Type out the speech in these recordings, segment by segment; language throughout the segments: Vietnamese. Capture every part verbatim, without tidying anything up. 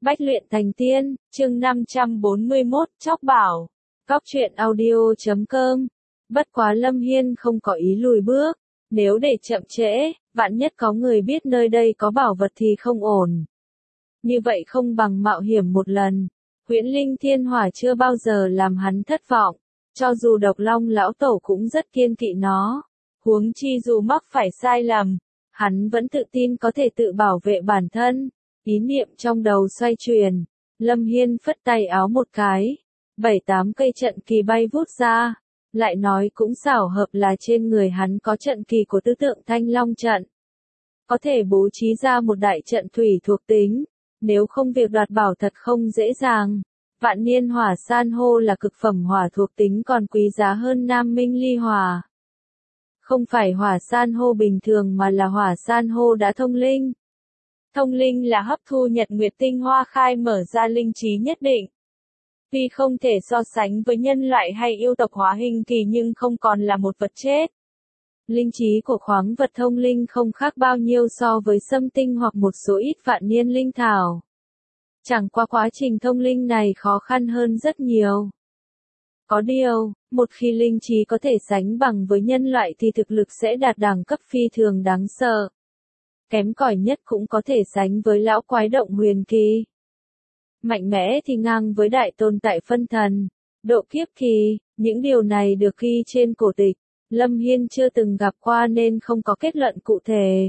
Bách luyện thành tiên, chương năm trăm bốn mươi mốt, Tróc Bảo. Cóc truyện audio chấm com. Bất quá Lâm Hiên không có ý lùi bước, nếu để chậm trễ, vạn nhất có người biết nơi đây có bảo vật thì không ổn. Như vậy không bằng mạo hiểm một lần. Huyễn Linh Thiên Hỏa chưa bao giờ làm hắn thất vọng, cho dù Độc Long lão tổ cũng rất kiên kỵ nó. Huống chi dù mắc phải sai lầm, hắn vẫn tự tin có thể tự bảo vệ bản thân. Ý niệm trong đầu xoay chuyển, Lâm Hiên phất tay áo một cái, bảy tám cây trận kỳ bay vút ra, lại nói cũng xảo hợp là trên người hắn có trận kỳ của tứ tượng Thanh Long trận. Có thể bố trí ra một đại trận thủy thuộc tính, nếu không việc đoạt bảo thật không dễ dàng. Vạn niên hỏa san hô là cực phẩm hỏa thuộc tính còn quý giá hơn Nam Minh ly hỏa. Không phải hỏa san hô bình thường mà là hỏa san hô đã thông linh. Thông linh là hấp thu nhật nguyệt tinh hoa khai mở ra linh trí nhất định. Tuy không thể so sánh với nhân loại hay yêu tộc hóa hình kỳ nhưng không còn là một vật chết. Linh trí của khoáng vật thông linh không khác bao nhiêu so với sâm tinh hoặc một số ít vạn niên linh thảo. Chẳng qua quá trình thông linh này khó khăn hơn rất nhiều. Có điều, một khi linh trí có thể sánh bằng với nhân loại thì thực lực sẽ đạt đẳng cấp phi thường đáng sợ. Kém cỏi nhất cũng có thể sánh với lão quái động huyền kỳ. Mạnh mẽ thì ngang với đại tồn tại phân thần, độ kiếp kỳ, những điều này được ghi trên cổ tịch, Lâm Hiên chưa từng gặp qua nên không có kết luận cụ thể.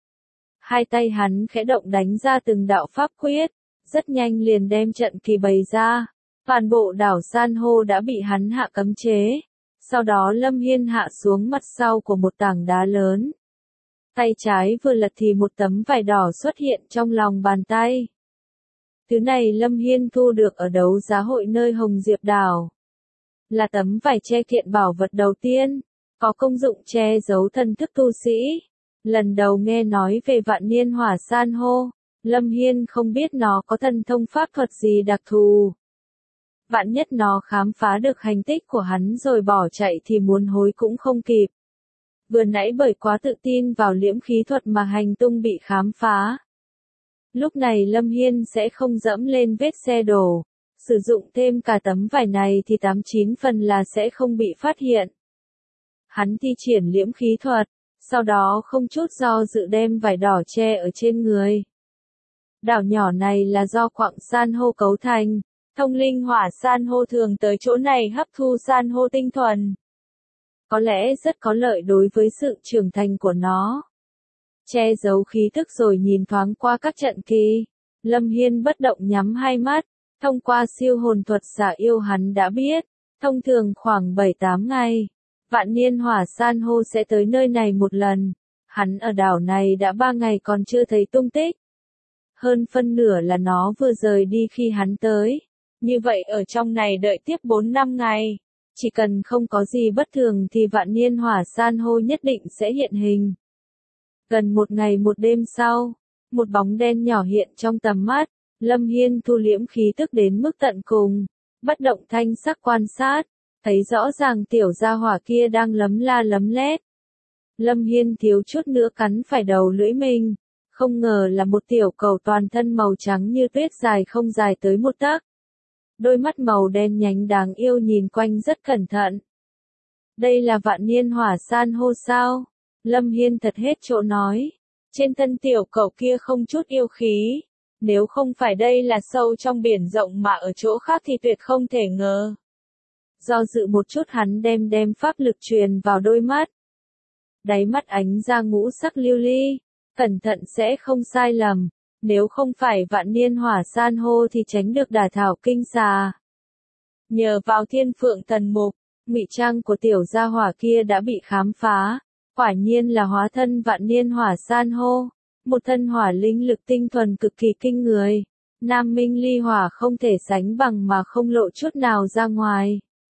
Hai tay hắn khẽ động đánh ra từng đạo pháp quyết, rất nhanh liền đem trận kỳ bày ra, toàn bộ đảo san hô đã bị hắn hạ cấm chế, sau đó Lâm Hiên hạ xuống mặt sau của một tảng đá lớn. Tay trái vừa lật thì một tấm vải đỏ xuất hiện trong lòng bàn tay. Thứ này Lâm Hiên thu được ở đấu giá hội nơi Hồng Diệp Đảo. Là tấm vải che kiện bảo vật đầu tiên, có công dụng che giấu thần thức tu sĩ. Lần đầu nghe nói về vạn niên hỏa san hô, Lâm Hiên không biết nó có thần thông pháp thuật gì đặc thù. Vạn nhất nó khám phá được hành tích của hắn rồi bỏ chạy thì muốn hối cũng không kịp. Vừa nãy bởi quá tự tin vào liễm khí thuật mà hành tung bị khám phá. Lúc này Lâm Hiên sẽ không dẫm lên vết xe đổ, sử dụng thêm cả tấm vải này thì tám chín phần là sẽ không bị phát hiện. Hắn thi triển liễm khí thuật, sau đó không chút do dự đem vải đỏ che ở trên người. Đảo nhỏ này là do quặng san hô cấu thành, thông linh hỏa san hô thường tới chỗ này hấp thu san hô tinh thuần. Có lẽ rất có lợi đối với sự trưởng thành của nó. Che giấu khí tức rồi nhìn thoáng qua các trận kỳ, Lâm Hiên bất động nhắm hai mắt, thông qua siêu hồn thuật xạ yêu hắn đã biết, thông thường khoảng bảy tám ngày, vạn niên hỏa san hô sẽ tới nơi này một lần, hắn ở đảo này đã ba ngày còn chưa thấy tung tích. Hơn phân nửa là nó vừa rời đi khi hắn tới, như vậy ở trong này đợi tiếp bốn năm ngày. Chỉ cần không có gì bất thường thì vạn niên hỏa san hô nhất định sẽ hiện hình. Gần một ngày một đêm sau, một bóng đen nhỏ hiện trong tầm mắt, Lâm Hiên thu liễm khí tức đến mức tận cùng, bất động thanh sắc quan sát, thấy rõ ràng tiểu gia hỏa kia đang lấm la lấm lét. Lâm Hiên thiếu chút nữa cắn phải đầu lưỡi mình, không ngờ là một tiểu cầu toàn thân màu trắng như tuyết dài không dài tới một tấc. Đôi mắt màu đen nhánh đáng yêu nhìn quanh rất cẩn thận. Đây là vạn niên hỏa san hô sao? Lâm Hiên thật hết chỗ nói. Trên thân tiểu cẩu kia không chút yêu khí. Nếu không phải đây là sâu trong biển rộng mà ở chỗ khác thì tuyệt không thể ngờ. Do dự một chút hắn đem đem pháp lực truyền vào đôi mắt. Đáy mắt ánh ra ngũ sắc lưu ly. Cẩn thận sẽ không sai lầm. Nếu không phải vạn niên hỏa san hô thì tránh được đả thảo kinh xà. Nhờ vào thiên phượng thần mục, ngụy trang của tiểu gia hỏa kia đã bị khám phá. Quả nhiên là hóa thân vạn niên hỏa san hô. Một thân hỏa linh lực tinh thuần cực kỳ kinh người. Nam Minh ly hỏa không thể sánh bằng mà không lộ chút nào ra ngoài.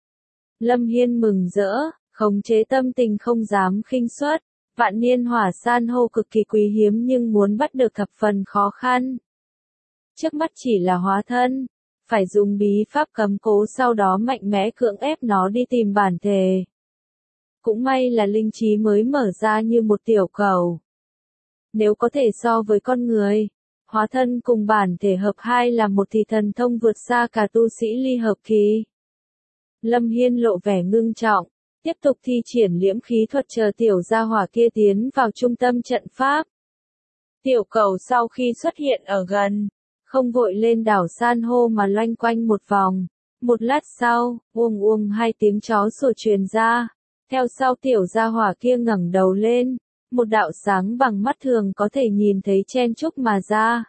Lâm Hiên mừng rỡ, khống chế tâm tình không dám khinh suất. Vạn niên hỏa san hô cực kỳ quý hiếm nhưng muốn bắt được thập phần khó khăn. Trước mắt chỉ là hóa thân, phải dùng bí pháp cấm cố sau đó mạnh mẽ cưỡng ép nó đi tìm bản thể. Cũng may là linh trí mới mở ra như một tiểu cầu. Nếu có thể so với con người, Hóa thân cùng bản thể hợp hai là một thì thần thông vượt xa cả tu sĩ ly hợp kỳ. Lâm Hiên lộ vẻ ngưng trọng, tiếp tục thi triển liễm khí thuật chờ tiểu gia hỏa kia tiến vào trung tâm trận pháp. Tiểu cầu sau khi xuất hiện ở gần, không vội lên đảo san hô mà loanh quanh một vòng. Một lát sau, uông uông hai tiếng chó sủa truyền ra. Theo sau tiểu gia hỏa kia ngẩng đầu lên, một đạo sáng bằng mắt thường có thể nhìn thấy chen chúc mà ra.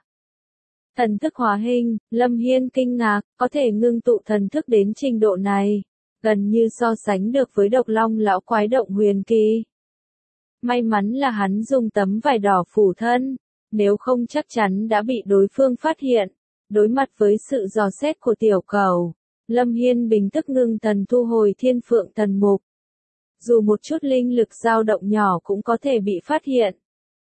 Thần thức hóa hình, Lâm Hiên kinh ngạc, có thể ngưng tụ thần thức đến trình độ này, gần như so sánh được với độc long lão quái động huyền kỳ. May mắn là hắn dùng tấm vải đỏ phủ thân, nếu không chắc chắn đã bị đối phương phát hiện. Đối mặt với sự dò xét của tiểu cầu, Lâm Hiên bình tức ngưng thần thu hồi thiên phượng thần mục. Dù một chút linh lực dao động nhỏ cũng có thể bị phát hiện.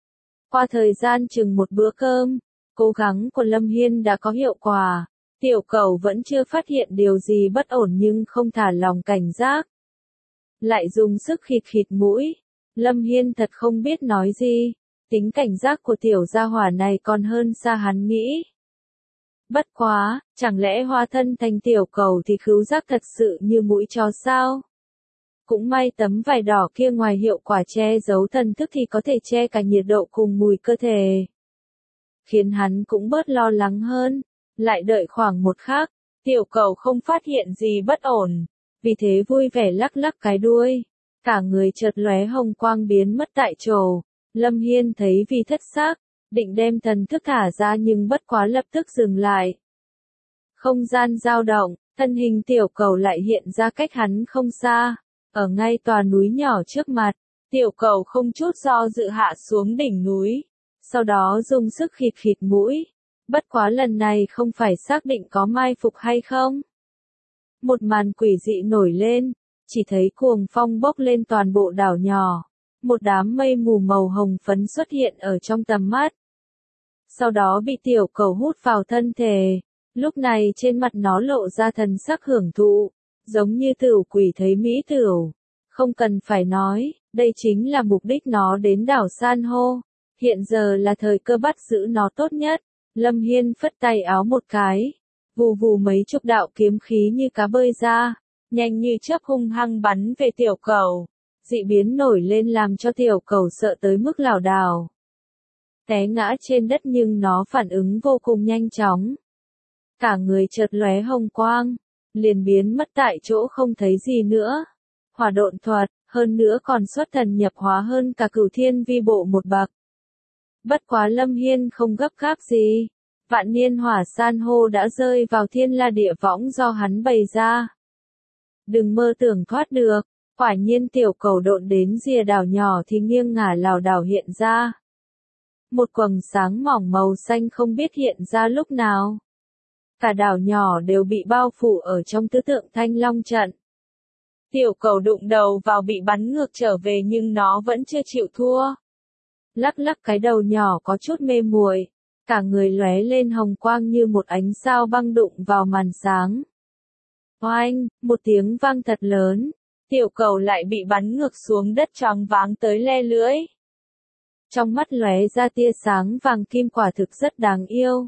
Qua thời gian chừng một bữa cơm, cố gắng của Lâm Hiên đã có hiệu quả. Tiểu cầu vẫn chưa phát hiện điều gì bất ổn nhưng không thả lòng cảnh giác. Lại dùng sức khịt khịt mũi. Lâm Hiên thật không biết nói gì. Tính cảnh giác của tiểu gia hỏa này còn hơn xa hắn nghĩ. Bất quá, chẳng lẽ hóa thân thành tiểu cầu thì khứu giác thật sự như mũi chó sao? Cũng may tấm vải đỏ kia ngoài hiệu quả che giấu thần thức thì có thể che cả nhiệt độ cùng mùi cơ thể. Khiến hắn cũng bớt lo lắng hơn. Lại đợi khoảng một khắc, tiểu cầu không phát hiện gì bất ổn. Vì thế vui vẻ lắc lắc cái đuôi. Cả người chợt lóe hồng quang biến mất tại chỗ. Lâm Hiên thấy vì thất xác, định đem thần thức thả ra nhưng bất quá lập tức dừng lại. Không gian dao động, thân hình tiểu cầu lại hiện ra cách hắn không xa, ở ngay tòa núi nhỏ trước mặt. Tiểu cầu không chút do dự hạ xuống đỉnh núi, sau đó dùng sức khịt khịt mũi. Bất quá lần này không phải xác định có mai phục hay không. Một màn quỷ dị nổi lên, chỉ thấy cuồng phong bốc lên toàn bộ đảo nhỏ. Một đám mây mù màu hồng phấn xuất hiện ở trong tầm mắt. Sau đó bị tiểu cầu hút vào thân thể. Lúc này trên mặt nó lộ ra thần sắc hưởng thụ, giống như tửu quỷ thấy mỹ tửu. Không cần phải nói, đây chính là mục đích nó đến đảo san hô. Hiện giờ là thời cơ bắt giữ nó tốt nhất. Lâm Hiên phất tay áo một cái. Vù vù mấy chục đạo kiếm khí như cá bơi ra, nhanh như chớp hung hăng bắn về tiểu cầu. Dị biến nổi lên làm cho tiểu cầu sợ tới mức lảo đảo. Té ngã trên đất nhưng nó phản ứng vô cùng nhanh chóng. Cả người chợt lóe hồng quang, liền biến mất tại chỗ không thấy gì nữa. Hỏa độn thuật, hơn nữa còn xuất thần nhập hóa hơn cả cửu thiên vi bộ một bậc. Bất quá Lâm Hiên không gấp gáp gì. Vạn niên hỏa san hô đã rơi vào thiên la địa võng do hắn bày ra. Đừng mơ tưởng thoát được. Quả nhiên tiểu cầu độn đến rìa đảo nhỏ thì nghiêng ngả lảo đảo hiện ra. Một quầng sáng mỏng màu xanh không biết hiện ra lúc nào. Cả đảo nhỏ đều bị bao phủ ở trong tứ tượng thanh long trận. Tiểu cầu đụng đầu vào bị bắn ngược trở về nhưng nó vẫn chưa chịu thua. Lắc lắc cái đầu nhỏ có chút mê muội, cả người lóe lên hồng quang như một ánh sao băng đụng vào màn sáng. Oanh, một tiếng vang thật lớn. Tiểu cầu lại bị bắn ngược xuống đất choáng váng tới le lưỡi. Trong mắt lóe ra tia sáng vàng kim quả thực rất đáng yêu.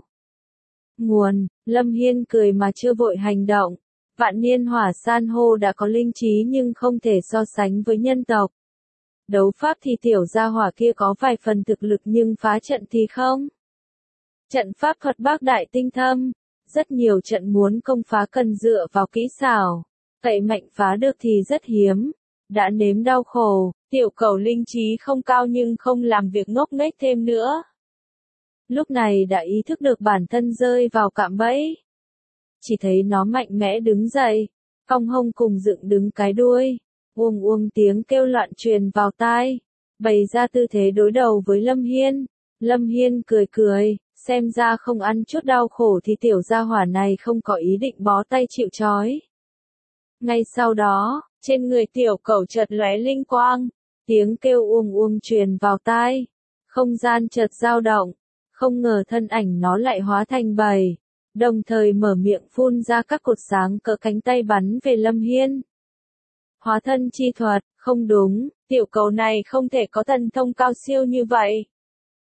Nguồn, Lâm Hiên cười mà chưa vội hành động. Vạn niên hỏa san hô đã có linh trí nhưng không thể so sánh với nhân tộc. Đấu pháp thì tiểu gia hỏa kia có vài phần thực lực nhưng phá trận thì không. Trận pháp thuật bác đại tinh thâm. Rất nhiều trận muốn công phá cần dựa vào kỹ xảo. Cậy mạnh phá được thì rất hiếm. Đã nếm đau khổ, tiểu cầu linh trí không cao nhưng không làm việc ngốc nghếch thêm nữa. Lúc này đã ý thức được bản thân rơi vào cạm bẫy. Chỉ thấy nó mạnh mẽ đứng dậy, cong hông cùng dựng đứng cái đuôi. Uông uông tiếng kêu loạn truyền vào tai. Bày ra tư thế đối đầu với Lâm Hiên. Lâm Hiên cười cười, xem ra không ăn chút đau khổ thì tiểu gia hỏa này không có ý định bó tay chịu trói. Ngay sau đó, trên người tiểu cầu chợt lóe linh quang, tiếng kêu uông uông truyền vào tai, không gian chợt dao động, không ngờ thân ảnh nó lại hóa thành bầy, đồng thời mở miệng phun ra các cột sáng cỡ cánh tay bắn về Lâm Hiên. Hóa thân chi thuật, không đúng, tiểu cầu này không thể có thần thông cao siêu như vậy.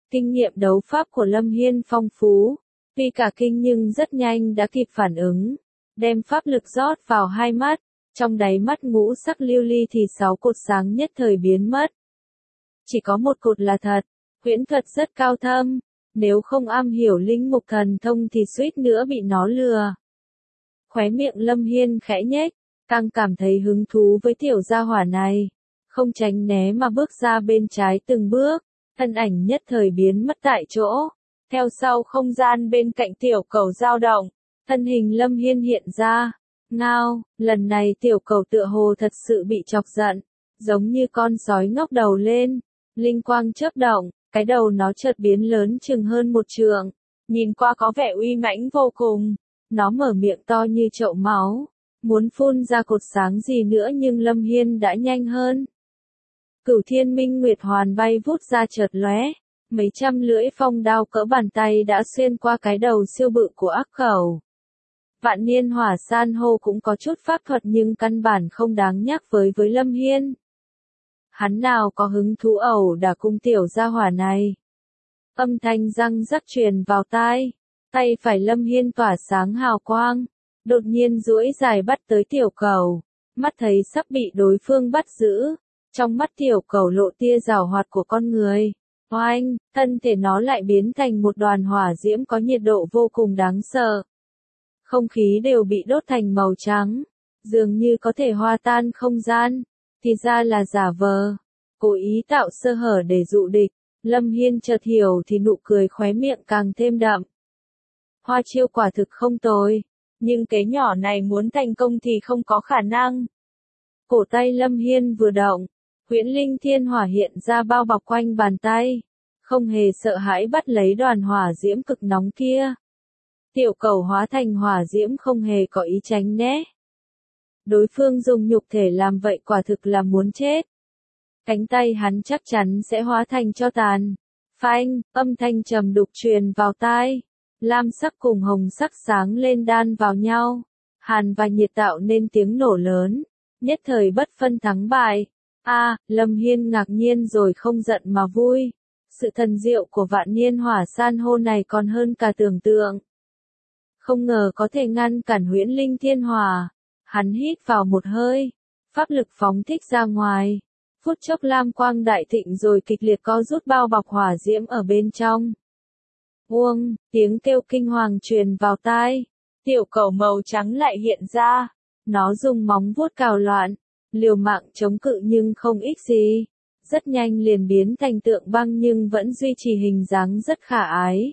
Kinh nghiệm đấu pháp của Lâm Hiên phong phú, tuy cả kinh nhưng rất nhanh đã kịp phản ứng, đem pháp lực rót vào hai mắt, trong đáy mắt ngũ sắc lưu ly thì sáu cột sáng nhất thời biến mất. Chỉ có một cột là thật, huyễn thuật rất cao thâm, nếu không am hiểu linh mục thần thông thì suýt nữa bị nó lừa. Khóe miệng Lâm Hiên khẽ nhếch, càng cảm thấy hứng thú với tiểu gia hỏa này, không tránh né mà bước ra bên trái từng bước, thân ảnh nhất thời biến mất tại chỗ. Theo sau không gian bên cạnh tiểu cầu dao động, thân hình Lâm Hiên hiện ra. Ngao, lần này tiểu cầu tựa hồ thật sự bị chọc giận, giống như con sói ngóc đầu lên, linh quang chớp động, cái đầu nó chợt biến lớn chừng hơn một trượng, nhìn qua có vẻ uy mãnh vô cùng. Nó mở miệng to như chậu máu, muốn phun ra cột sáng gì nữa nhưng Lâm Hiên đã nhanh hơn. Cửu Thiên Minh Nguyệt Hoàn bay vút ra chợt lóe, mấy trăm lưỡi phong đao cỡ bàn tay đã xuyên qua cái đầu siêu bự của ác khẩu. Vạn niên hỏa san hô cũng có chút pháp thuật nhưng căn bản không đáng nhắc với với Lâm Hiên. Hắn nào có hứng thú ẩu đả cung tiểu gia hỏa này. Âm thanh răng rắc truyền vào tai, tay phải Lâm Hiên tỏa sáng hào quang, đột nhiên duỗi dài bắt tới tiểu cầu, mắt thấy sắp bị đối phương bắt giữ, trong mắt tiểu cầu lộ tia giảo hoạt của con người. Oanh, thân thể nó lại biến thành một đoàn hỏa diễm có nhiệt độ vô cùng đáng sợ. Không khí đều bị đốt thành màu trắng, dường như có thể hòa tan không gian, thì ra là giả vờ, cố ý tạo sơ hở để dụ địch. Lâm Hiên chợt hiểu thì nụ cười khóe miệng càng thêm đậm. Hoa chiêu quả thực không tồi, nhưng cái nhỏ này muốn thành công thì không có khả năng. Cổ tay Lâm Hiên vừa động, huyễn linh thiên hỏa hiện ra bao bọc quanh bàn tay, không hề sợ hãi bắt lấy đoàn hỏa diễm cực nóng kia. Tiểu cầu hóa thành hỏa diễm không hề có ý tránh né. Đối phương dùng nhục thể làm vậy quả thực là muốn chết. Cánh tay hắn chắc chắn sẽ hóa thành tro tàn. Phanh, âm thanh trầm đục truyền vào tai. Lam sắc cùng hồng sắc sáng lên đan vào nhau. Hàn và nhiệt tạo nên tiếng nổ lớn. Nhất thời bất phân thắng bại. A, à, Lâm Hiên ngạc nhiên rồi không giận mà vui. Sự thần diệu của vạn niên hỏa san hô này còn hơn cả tưởng tượng. Không ngờ có thể ngăn cản huyễn linh thiên hỏa. Hắn hít vào một hơi. Pháp lực phóng thích ra ngoài. Phút chốc lam quang đại thịnh rồi kịch liệt co rút bao bọc hỏa diễm ở bên trong. Uông, tiếng kêu kinh hoàng truyền vào tai. Tiểu cầu màu trắng lại hiện ra. Nó dùng móng vuốt cào loạn, liều mạng chống cự nhưng không ích gì. Rất nhanh liền biến thành tượng băng nhưng vẫn duy trì hình dáng rất khả ái.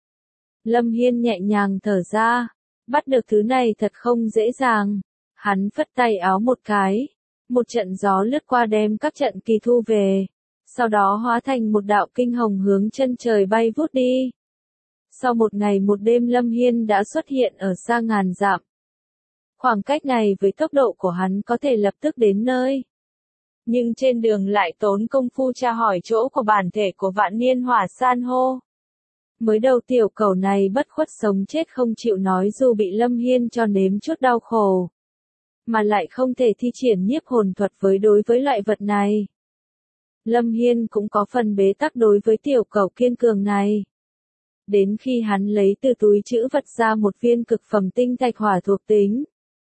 Lâm Hiên nhẹ nhàng thở ra. Bắt được thứ này thật không dễ dàng. Hắn phất tay áo một cái. Một trận gió lướt qua đem các trận kỳ thu về. Sau đó hóa thành một đạo kinh hồng hướng chân trời bay vút đi. Sau một ngày một đêm Lâm Hiên đã xuất hiện ở xa ngàn dặm. Khoảng cách này với tốc độ của hắn có thể lập tức đến nơi. Nhưng trên đường lại tốn công phu tra hỏi chỗ của bản thể của vạn niên hỏa san hô. Mới đầu tiểu cầu này bất khuất sống chết không chịu nói dù bị Lâm Hiên cho nếm chút đau khổ. Mà lại không thể thi triển nhiếp hồn thuật với đối với loại vật này. Lâm Hiên cũng có phần bế tắc đối với tiểu cầu kiên cường này. Đến khi hắn lấy từ túi trữ vật ra một viên cực phẩm tinh thạch hỏa thuộc tính.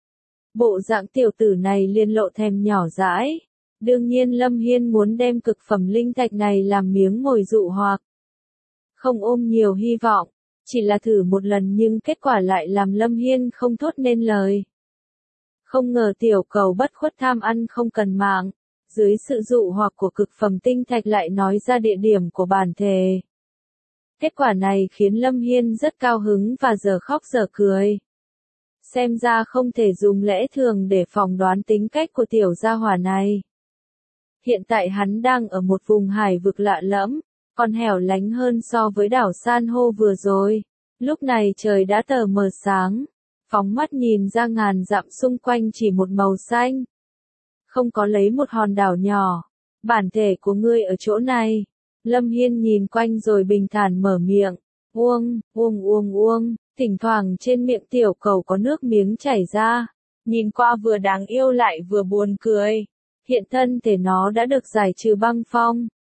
Bộ dạng tiểu tử này liền lộ thèm nhỏ dãi. Đương nhiên Lâm Hiên muốn đem cực phẩm linh thạch này làm miếng mồi dụ hoặc. Không ôm nhiều hy vọng, chỉ là thử một lần nhưng kết quả lại làm Lâm Hiên không thốt nên lời. Không ngờ tiểu cầu bất khuất tham ăn không cần mạng, dưới sự dụ hoặc của cực phẩm tinh thạch lại nói ra địa điểm của bản thể. Kết quả này khiến Lâm Hiên rất cao hứng và giờ khóc giờ cười. Xem ra không thể dùng lẽ thường để phỏng đoán tính cách của tiểu gia hỏa này. Hiện tại hắn đang ở một vùng hải vực lạ lẫm, còn hẻo lánh hơn so với đảo san hô vừa rồi. Lúc này trời đã tờ mờ sáng. Phóng mắt nhìn ra ngàn dặm xung quanh chỉ một màu xanh. Không có lấy một hòn đảo nhỏ. Bản thể của ngươi ở chỗ này. Lâm Hiên nhìn quanh rồi bình thản mở miệng. Uông, uông uông uông, thỉnh thoảng trên miệng tiểu cầu có nước miếng chảy ra. Nhìn qua vừa đáng yêu lại vừa buồn cười. Hiện thân thể nó đã được giải trừ băng phong.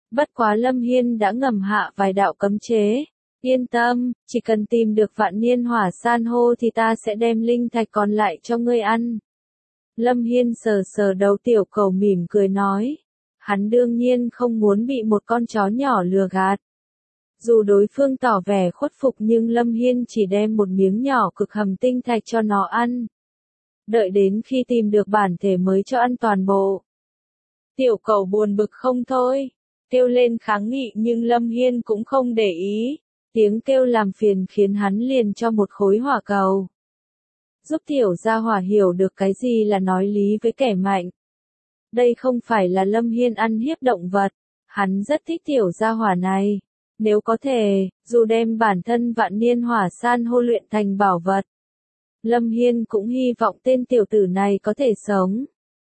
Bất quá Lâm Hiên đã ngầm hạ vài đạo cấm chế. Yên tâm, chỉ cần tìm được vạn niên hỏa san hô thì ta sẽ đem linh thạch còn lại cho ngươi ăn. Lâm Hiên sờ sờ đầu tiểu cầu mỉm cười nói. Hắn đương nhiên không muốn bị một con chó nhỏ lừa gạt. Dù đối phương tỏ vẻ khuất phục nhưng Lâm Hiên chỉ đem một miếng nhỏ cực hầm tinh thạch cho nó ăn. Đợi đến khi tìm được bản thể mới cho ăn toàn bộ. Tiểu cầu buồn bực không thôi, kêu lên kháng nghị nhưng Lâm Hiên cũng không để ý. Tiếng kêu làm phiền khiến hắn liền cho một khối hỏa cầu. Giúp tiểu gia hỏa hiểu được cái gì là nói lý với kẻ mạnh. Đây không phải là Lâm Hiên ăn hiếp động vật, hắn rất thích tiểu gia hỏa này. Nếu có thể, dù đem bản thân vạn niên hỏa san hô luyện thành bảo vật. Lâm Hiên cũng hy vọng tên tiểu tử này có thể sống.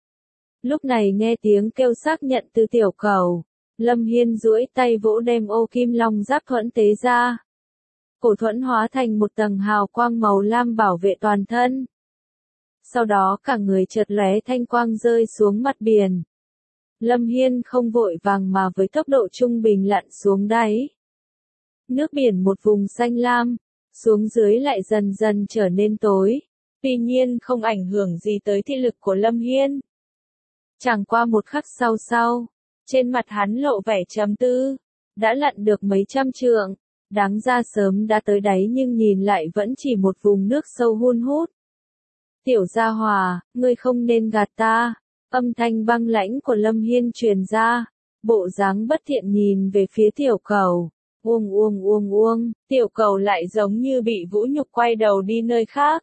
Lúc này nghe tiếng kêu xác nhận từ tiểu cầu. Lâm Hiên duỗi tay vỗ đem ô kim long giáp thuẫn tế ra. Cổ thuẫn hóa thành một tầng hào quang màu lam bảo vệ toàn thân. Sau đó cả người chợt lóe thanh quang rơi xuống mặt biển. Lâm Hiên không vội vàng mà với tốc độ trung bình lặn xuống đáy. Nước biển một vùng xanh lam, xuống dưới lại dần dần trở nên tối. Tuy nhiên không ảnh hưởng gì tới thị lực của Lâm Hiên. Chẳng qua một khắc sau sau, trên mặt hắn lộ vẻ trầm tư. Đã lặn được mấy trăm trượng, đáng ra sớm đã tới đáy nhưng nhìn lại vẫn chỉ một vùng nước sâu hun hút. Tiểu gia hòa, ngươi không nên gạt ta. Âm thanh băng lãnh của Lâm Hiên truyền ra. Bộ dáng bất thiện nhìn về phía tiểu cầu. Uông uông uông uông, tiểu cầu lại giống như bị vũ nhục quay đầu đi nơi khác.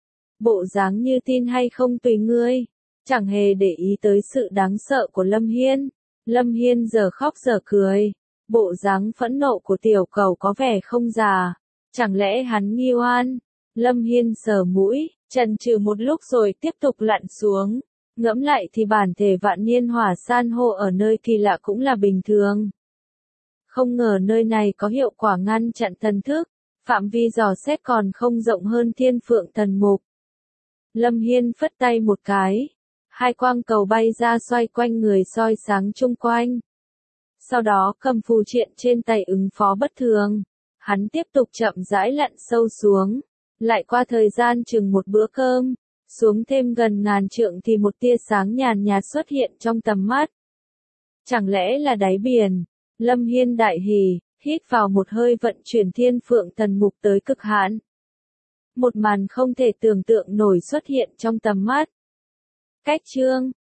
Bộ dáng như tin hay không tùy ngươi. Chẳng hề để ý tới sự đáng sợ của Lâm Hiên. Lâm Hiên giờ khóc giờ cười. Bộ dáng phẫn nộ của tiểu cầu có vẻ không già. Chẳng lẽ hắn nghi oan? Lâm Hiên sờ mũi, chần chừ một lúc rồi tiếp tục lặn xuống. Ngẫm lại thì bản thể vạn niên hỏa san hô ở nơi kỳ lạ cũng là bình thường. Không ngờ nơi này có hiệu quả ngăn chặn thần thức. Phạm vi dò xét còn không rộng hơn thiên phượng thần mục. Lâm Hiên phất tay một cái. Hai quang cầu bay ra xoay quanh người soi sáng chung quanh. Sau đó cầm phù triện trên tay ứng phó bất thường. Hắn tiếp tục chậm rãi lặn sâu xuống. Lại qua thời gian chừng một bữa cơm. Xuống thêm gần ngàn trượng thì một tia sáng nhàn nhạt xuất hiện trong tầm mắt. Chẳng lẽ là đáy biển? Lâm Hiên đại hỉ, hít vào một hơi vận chuyển thiên phượng thần mục tới cực hạn. Một màn không thể tưởng tượng nổi xuất hiện trong tầm mắt. Cách chương